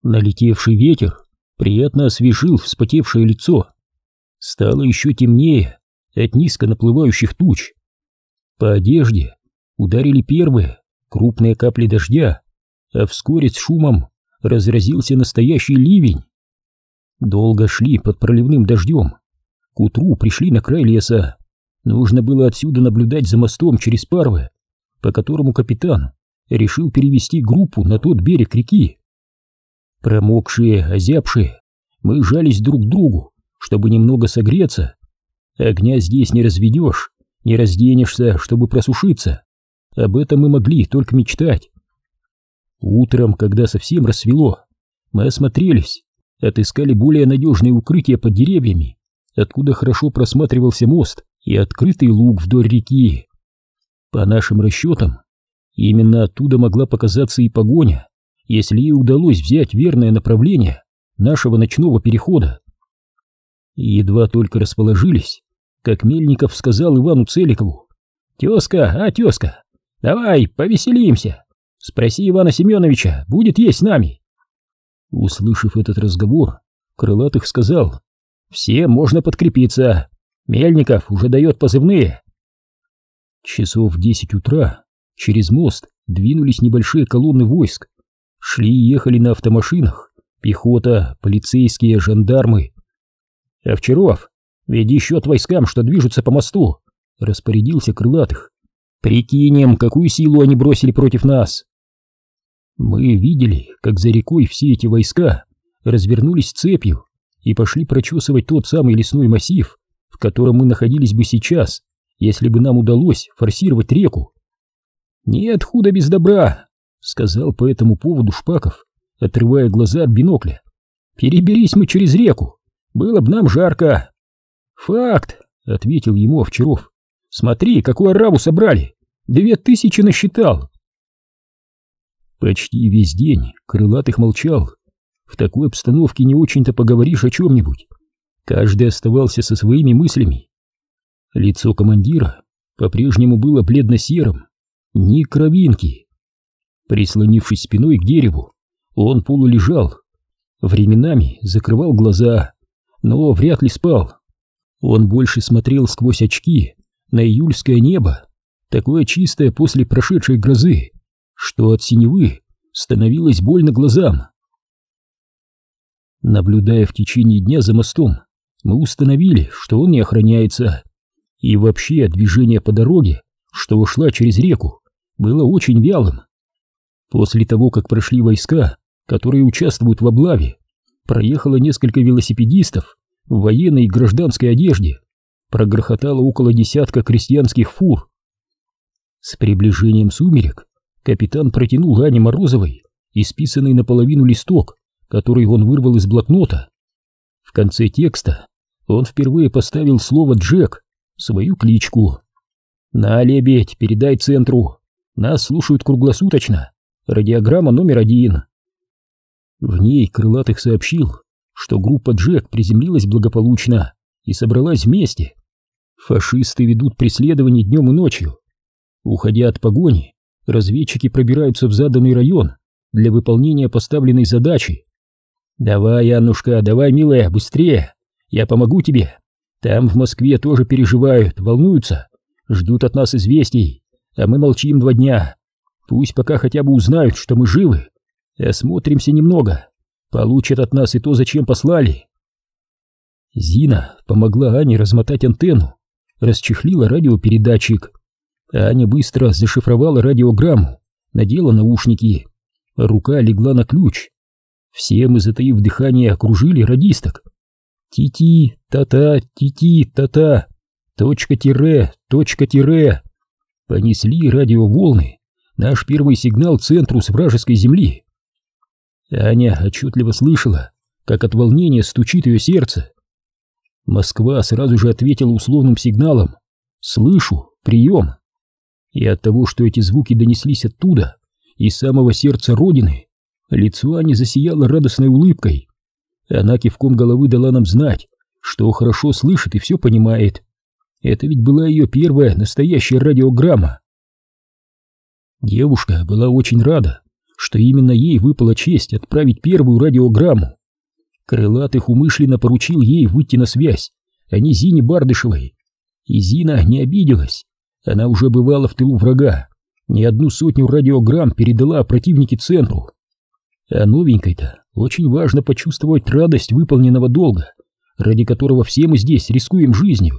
Налетевший ветер приятно освежил вспотевшее лицо. Стало еще темнее от низко наплывающих туч. По одежде ударили первые крупные капли дождя, а вскоре с шумом разразился настоящий ливень. Долго шли под проливным дождем. К утру пришли на край леса. Нужно было отсюда наблюдать за мостом через Парве, по которому капитан решил перевести группу на тот берег реки. Промокшие, озябшие, мы жались друг к другу, чтобы немного согреться. Огня здесь не разведешь, не разденешься, чтобы просушиться. Об этом мы могли только мечтать. Утром, когда совсем рассвело, мы осмотрелись, отыскали более надежные укрытия под деревьями, откуда хорошо просматривался мост и открытый луг вдоль реки. По нашим расчетам, именно оттуда могла показаться и погоня, если ей удалось взять верное направление нашего ночного перехода. И едва только расположились, как Мельников сказал Ивану Целикову: «Тезка, тезка, давай повеселимся. Спроси Ивана Семеновича, будет есть с нами». Услышав этот разговор, Крылатых сказал: «Всем можно подкрепиться. Мельников уже дает позывные». Часов в 10 утра через мост двинулись небольшие колонны войск. Шли и ехали на автомашинах пехота, полицейские, жандармы. «Овчаров, веди счет войскам, что движутся по мосту», — распорядился Крылатых. «Прикинем, какую силу они бросили против нас». Мы видели, как за рекой все эти войска развернулись цепью и пошли прочесывать тот самый лесной массив, в котором мы находились бы сейчас, если бы нам удалось форсировать реку. «Нет худа без добра», — сказал по этому поводу Шпаков, отрывая глаза от бинокля. «Переберись мы через реку, было бы нам жарко». «Факт», — ответил ему Овчаров. «Смотри, какую ораву собрали, 2000 насчитал». Почти весь день Крылатых молчал. В такой обстановке не очень-то поговоришь о чем-нибудь. Каждый оставался со своими мыслями. Лицо командира по-прежнему было бледно-серым, ни кровинки. Прислонившись спиной к дереву, он полулежал. Временами закрывал глаза, но вряд ли спал. Он больше смотрел сквозь очки на июльское небо, такое чистое после прошедшей грозы, что от синевы становилось больно глазам. Наблюдая в течение дня за мостом, мы установили, что он не охраняется, и вообще движение по дороге, что шла через реку, было очень вялым. После того, как прошли войска, которые участвуют в облаве, проехало несколько велосипедистов в военной и гражданской одежде, прогрохотало около десятка крестьянских фур. С приближением сумерек капитан протянул Ане Морозовой исписанный наполовину листок, который он вырвал из блокнота. В конце текста он впервые поставил слово «Джек», свою кличку. «На, лебедь, передай центру. Нас слушают круглосуточно. Радиограмма номер 1». В ней Крылатых сообщил, что группа «Джек» приземлилась благополучно и собралась вместе. Фашисты ведут преследование днем и ночью. Уходя от погони, разведчики пробираются в заданный район для выполнения поставленной задачи. «Давай, Аннушка, давай, милая, быстрее, я помогу тебе. Там в Москве тоже переживают, волнуются, ждут от нас известий, а мы молчим 2 дня. Пусть пока хотя бы узнают, что мы живы. Осмотримся немного, получат от нас и то, зачем послали». Зина помогла Ане размотать антенну, расчехлила радиопередатчик. Аня быстро зашифровала радиограмму, надела наушники. Рука легла на ключ. Все мы, затаив дыхание, окружили радисток. Ти-ти, та-та, ти-ти, та-та, точка-тире, точка-тире. Понесли радиоволны наш первый сигнал центру с вражеской земли. Аня отчетливо слышала, как от волнения стучит ее сердце. Москва сразу же ответила условным сигналом: «Слышу, прием». И от того, что эти звуки донеслись оттуда, из самого сердца Родины, лицо Ани засияло радостной улыбкой. Она кивком головы дала нам знать, что хорошо слышит и все понимает. Это ведь была ее первая настоящая радиограмма. Девушка была очень рада, что именно ей выпала честь отправить первую радиограмму. Крылатых умышленно поручил ей выйти на связь, а не Зине Бардышевой. И Зина не обиделась. Она уже бывала в тылу врага, не одну сотню радиограмм передала о противнике центру. А новенькой-то очень важно почувствовать радость выполненного долга, ради которого все мы здесь рискуем жизнью.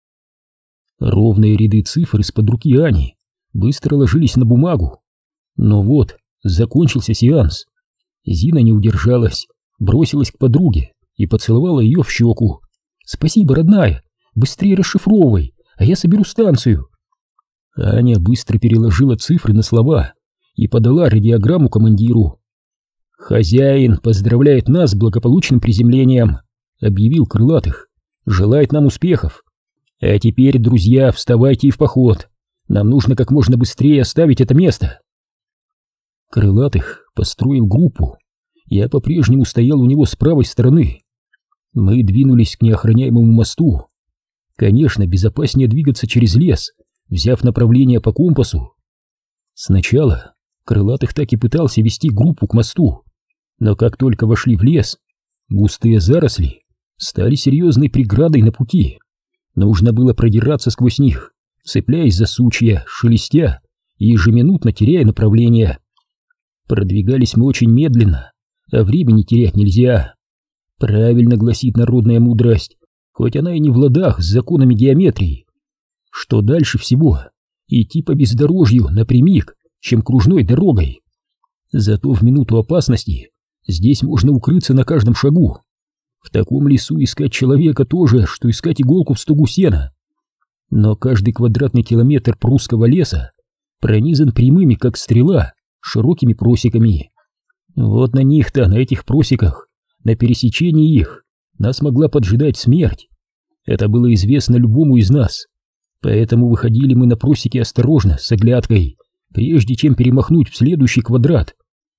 Ровные ряды цифр из-под руки Ани быстро ложились на бумагу. Но вот, закончился сеанс. Зина не удержалась, бросилась к подруге и поцеловала ее в щеку. «Спасибо, родная, быстрее расшифровывай, а я соберу станцию». Аня быстро переложила цифры на слова и подала радиограмму командиру. «Хозяин поздравляет нас с благополучным приземлением», — объявил Крылатых. «Желает нам успехов. А теперь, друзья, вставайте и в поход. Нам нужно как можно быстрее оставить это место». Крылатых построил группу. Я по-прежнему стоял у него с правой стороны. Мы двинулись к неохраняемому мосту. Конечно, безопаснее двигаться через лес, взяв направление по компасу. Сначала Крылатых так и пытался вести группу к мосту, но как только вошли в лес, густые заросли стали серьезной преградой на пути. Нужно было продираться сквозь них, цепляясь за сучья, шелестя и ежеминутно теряя направление. Продвигались мы очень медленно, а времени терять нельзя. Правильно гласит народная мудрость, хоть она и не в ладах с законами геометрии, что дальше всего идти по бездорожью напрямик, чем кружной дорогой. Зато в минуту опасности здесь можно укрыться на каждом шагу. В таком лесу искать человека тоже, что искать иголку в стогу сена. Но каждый квадратный километр прусского леса пронизан прямыми, как стрела, широкими просеками. Вот на них-то, на этих просеках, на пересечении их, нас могла поджидать смерть. Это было известно любому из нас. Поэтому выходили мы на просеки осторожно, с оглядкой, прежде чем перемахнуть в следующий квадрат.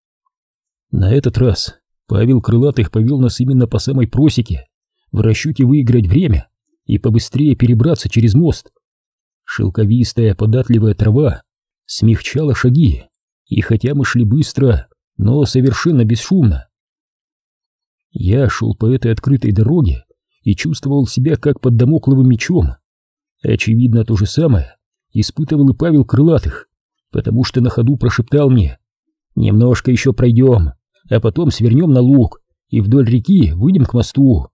На этот раз Павел Крылатых повел нас именно по самой просеке, в расчете выиграть время и побыстрее перебраться через мост. Шелковистая податливая трава смягчала шаги, и хотя мы шли быстро, но совершенно бесшумно. Я шел по этой открытой дороге и чувствовал себя как под дамокловым мечом. Очевидно, то же самое испытывал и Павел Крылатых, потому что на ходу прошептал мне: «Немножко еще пройдем, а потом свернем на луг и вдоль реки выйдем к мосту».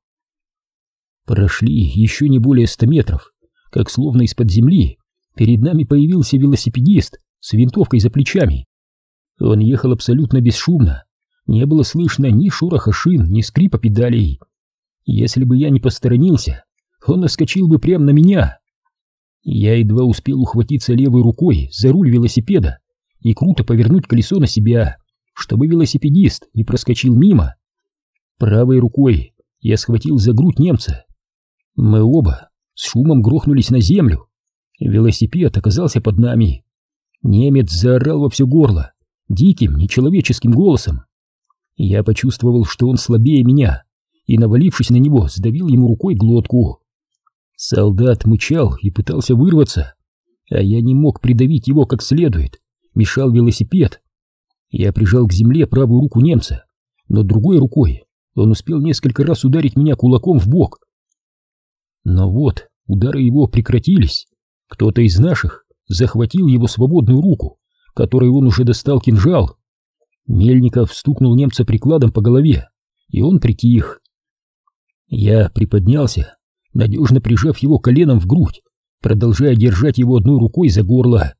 Прошли еще не более 100 метров, как словно из-под земли перед нами появился велосипедист с винтовкой за плечами. Он ехал абсолютно бесшумно, не было слышно ни шороха шин, ни скрипа педалей. Если бы я не посторонился, он наскочил бы прямо на меня. Я едва успел ухватиться левой рукой за руль велосипеда и круто повернуть колесо на себя, чтобы велосипедист не проскочил мимо. Правой рукой я схватил за грудь немца. Мы оба с шумом грохнулись на землю. Велосипед оказался под нами. Немец заорал во все горло, диким, нечеловеческим голосом. Я почувствовал, что он слабее меня, и, навалившись на него, сдавил ему рукой глотку. Солдат мычал и пытался вырваться, а я не мог придавить его как следует, мешал велосипед. Я прижал к земле правую руку немца, но другой рукой он успел несколько раз ударить меня кулаком в бок. Но вот удары его прекратились. Кто-то из наших захватил его свободную руку, которой он уже достал кинжал. Мельников стукнул немца прикладом по голове, и он притих. Я приподнялся, надежно прижав его коленом в грудь, продолжая держать его одной рукой за горло.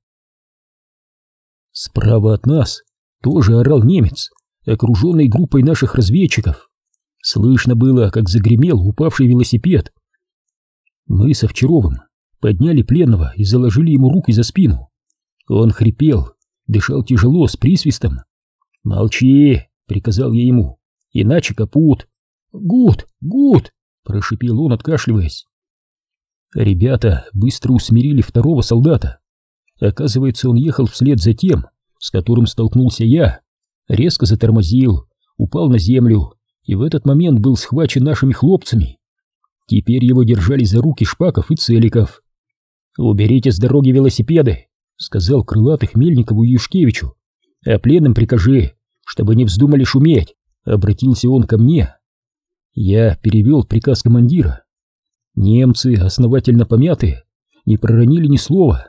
Справа от нас тоже орал немец, окруженный группой наших разведчиков. Слышно было, как загремел упавший велосипед. Мы с Овчаровым подняли пленного и заложили ему руки за спину. Он хрипел, дышал тяжело, с присвистом. «Молчи!» — приказал я ему. «Иначе капут!» «Гуд! Гуд!» — прошипел он, откашливаясь. Ребята быстро усмирили второго солдата. Оказывается, он ехал вслед за тем, с которым столкнулся я. Резко затормозил, упал на землю и в этот момент был схвачен нашими хлопцами. Теперь его держали за руки Шпаков и Целиков. «Уберите с дороги велосипеды!» — сказал Крылатых Мельникову и Юшкевичу. А пленным прикажи, чтобы не вздумали шуметь, обратился он ко мне. Я перевел приказ командира. Немцы, основательно помятые, не проронили ни слова.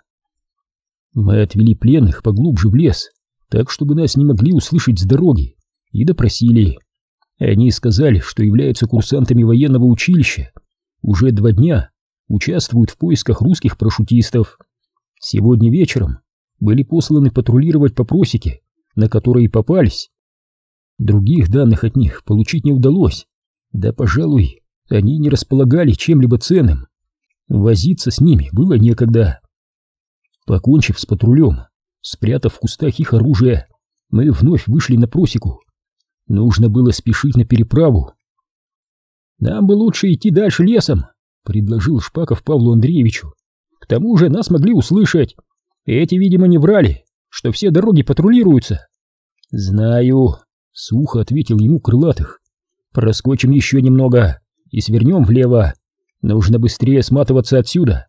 Мы отвели пленных поглубже в лес, так, чтобы нас не могли услышать с дороги, и допросили. Они сказали, что являются курсантами военного училища, уже 2 дня участвуют в поисках русских парашютистов. Сегодня вечером были посланы патрулировать по просеке, на которой и попались. Других данных от них получить не удалось, да, пожалуй, они не располагали чем-либо ценным. Возиться с ними было некогда. Покончив с патрулем, спрятав в кустах их оружие, мы вновь вышли на просеку. Нужно было спешить на переправу. «Нам бы лучше идти дальше лесом», — предложил Шпаков Павлу Андреевичу. «К тому же нас могли услышать. Эти, видимо, не врали, что все дороги патрулируются». «Знаю», — сухо ответил ему Крылатых. «Проскочим еще немного и свернем влево. Нужно быстрее сматываться отсюда».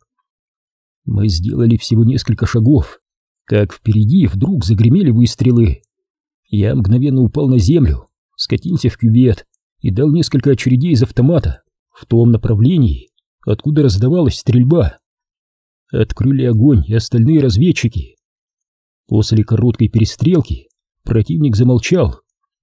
Мы сделали всего несколько шагов, как впереди вдруг загремели выстрелы. Я мгновенно упал на землю, скатился в кювет и дал несколько очередей из автомата в том направлении, откуда раздавалась стрельба. Открыли огонь и остальные разведчики. После короткой перестрелки противник замолчал.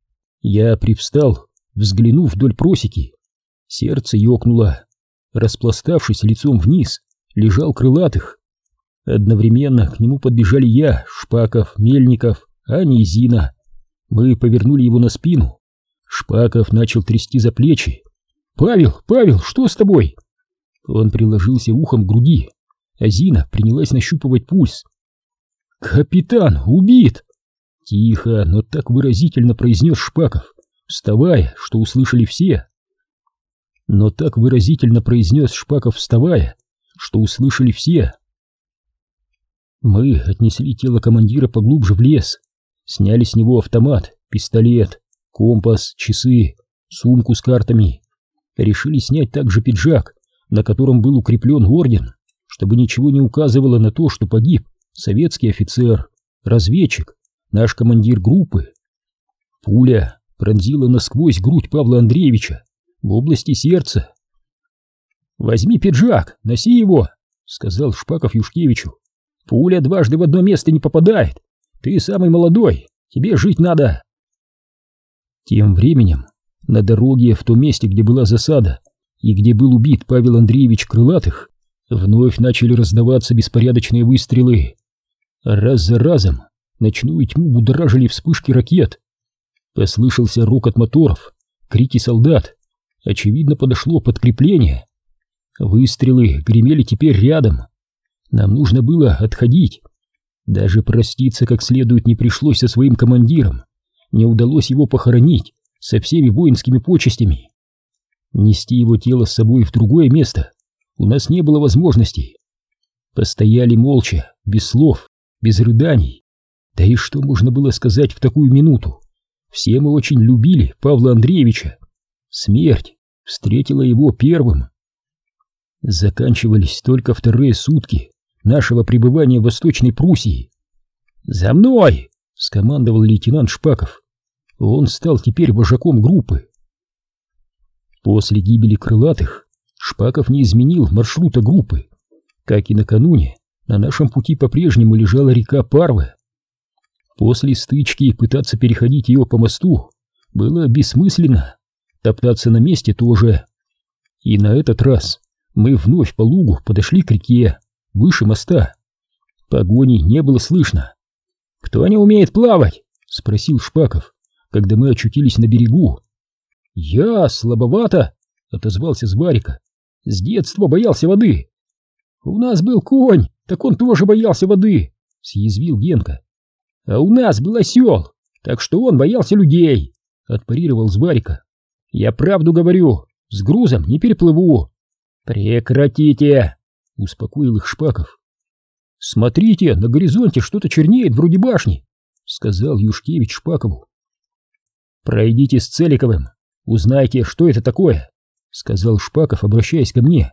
Я привстал, взглянув вдоль просеки. Сердце ёкнуло. Распластавшись лицом вниз, лежал Крылатых. Одновременно к нему подбежали я, Шпаков, Мельников, Аня и Зина. Мы повернули его на спину. Шпаков начал трясти за плечи. Павел, что с тобой?» Он приложился ухом к груди, а Зина принялась нащупывать пульс. «Капитан убит!» Тихо, но так выразительно произнес Шпаков, вставая, что услышали все. Мы отнесли тело командира поглубже в лес, сняли с него автомат, пистолет, компас, часы, сумку с картами. Решили снять также пиджак, на котором был укреплен орден, чтобы ничего не указывало на то, что погиб советский офицер, разведчик, наш командир группы. Пуля пронзила насквозь грудь Павла Андреевича в области сердца. «Возьми пиджак, носи его», — сказал Шпаков Юшкевичу. «Пуля дважды в одно место не попадает. Ты самый молодой, тебе жить надо». Тем временем на дороге, в том месте, где была засада и где был убит Павел Андреевич Крылатых, вновь начали раздаваться беспорядочные выстрелы. Раз за разом ночную тьму будоражили вспышки ракет. Послышался рокот моторов, крики солдат. Очевидно, подошло подкрепление. Выстрелы гремели теперь рядом. Нам нужно было отходить. Даже проститься как следует не пришлось со своим командиром. Не удалось его похоронить со всеми воинскими почестями. Нести его тело с собой в другое место у нас не было возможности. Постояли молча, без слов, без рыданий. Да и что можно было сказать в такую минуту? Все мы очень любили Павла Андреевича. Смерть встретила его первым. Заканчивались только 2-е сутки нашего пребывания в Восточной Пруссии. «За мной!» — скомандовал лейтенант Шпаков. Он стал теперь вожаком группы. После гибели Крылатых Шпаков не изменил маршрута группы. Как и накануне, на нашем пути по-прежнему лежала река Парве. После стычки пытаться переходить ее по мосту было бессмысленно, топтаться на месте тоже. И на этот раз мы вновь по лугу подошли к реке, выше моста. Погони не было слышно. «Кто не умеет плавать?» — спросил Шпаков, когда мы очутились на берегу. «Я слабовато», — отозвался Зварика. «С детства боялся воды». «У нас был конь, так он тоже боялся воды», — съязвил Генка. «А у нас был осел, так что он боялся людей», — отпарировал Зварика. «Я правду говорю, с грузом не переплыву». «Прекратите!» — успокоил их Шпаков. «Смотрите, на горизонте что-то чернеет вроде башни», — сказал Юшкевич Шпакову. «Пройдите с Целиковым, узнайте, что это такое», — сказал Шпаков, обращаясь ко мне.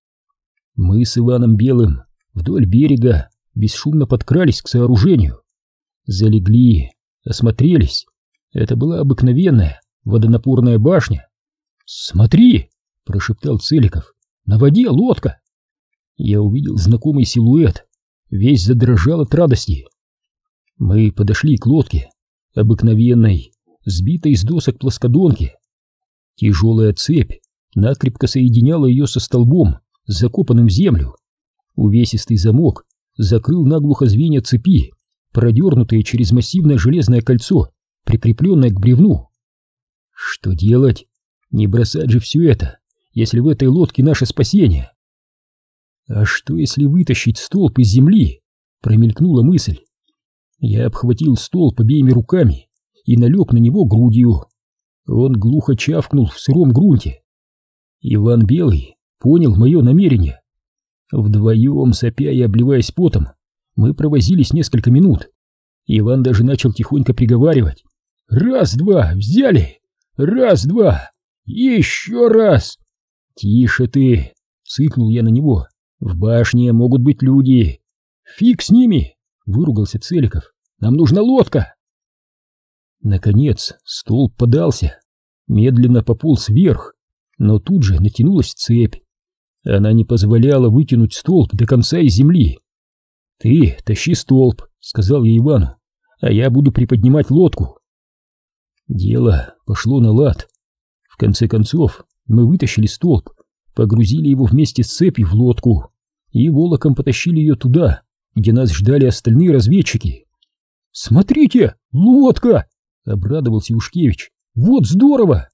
Мы с Иваном Белым вдоль берега бесшумно подкрались к сооружению. Залегли, Осмотрелись. Это была обыкновенная водонапорная башня. «Смотри!» — прошептал Целиков. «На воде лодка!» Я увидел знакомый силуэт, весь задрожал от радости. Мы подошли к лодке, обыкновенной, сбитой из досок плоскодонки. Тяжелая цепь накрепко соединяла ее со столбом, закопанным в землю. Увесистый замок закрыл наглухо звенья цепи, продернутые через массивное железное кольцо, прикрепленное к бревну. Что делать? Не бросать же все это, если в этой лодке наше спасение. А что, если вытащить столб из земли? Промелькнула мысль. Я обхватил столб обеими руками и налег на него грудью. Он глухо чавкнул в сыром грунте. Иван Белый понял мое намерение. Вдвоем, сопя и обливаясь потом, мы провозились несколько минут. Иван даже начал тихонько приговаривать: «Раз-два, взяли! Раз-два! Еще раз!» «Тише ты!» — цыкнул я на него. «В башне могут быть люди!» «Фиг с ними!» — выругался Целиков. «Нам нужна лодка!» Наконец столб подался, медленно пополз вверх, но тут же натянулась цепь. Она не позволяла вытянуть столб до конца из земли. «Ты тащи столб», — сказал я Ивану, — «а я буду приподнимать лодку». Дело пошло на лад. В конце концов мы вытащили столб, погрузили его вместе с цепью в лодку и волоком потащили ее туда, где нас ждали остальные разведчики. «Смотрите, лодка!» — обрадовался Ушкевич. «Вот здорово!»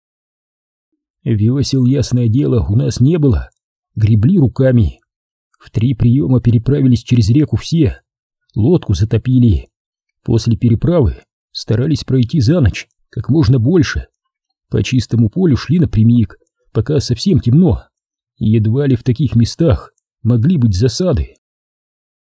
Весел, ясное дело, у нас не было. Гребли руками. В 3 приема переправились через реку все. Лодку затопили. После переправы старались пройти за ночь как можно больше. По чистому полю шли напрямик, пока совсем темно. Едва ли в таких местах могли быть засады.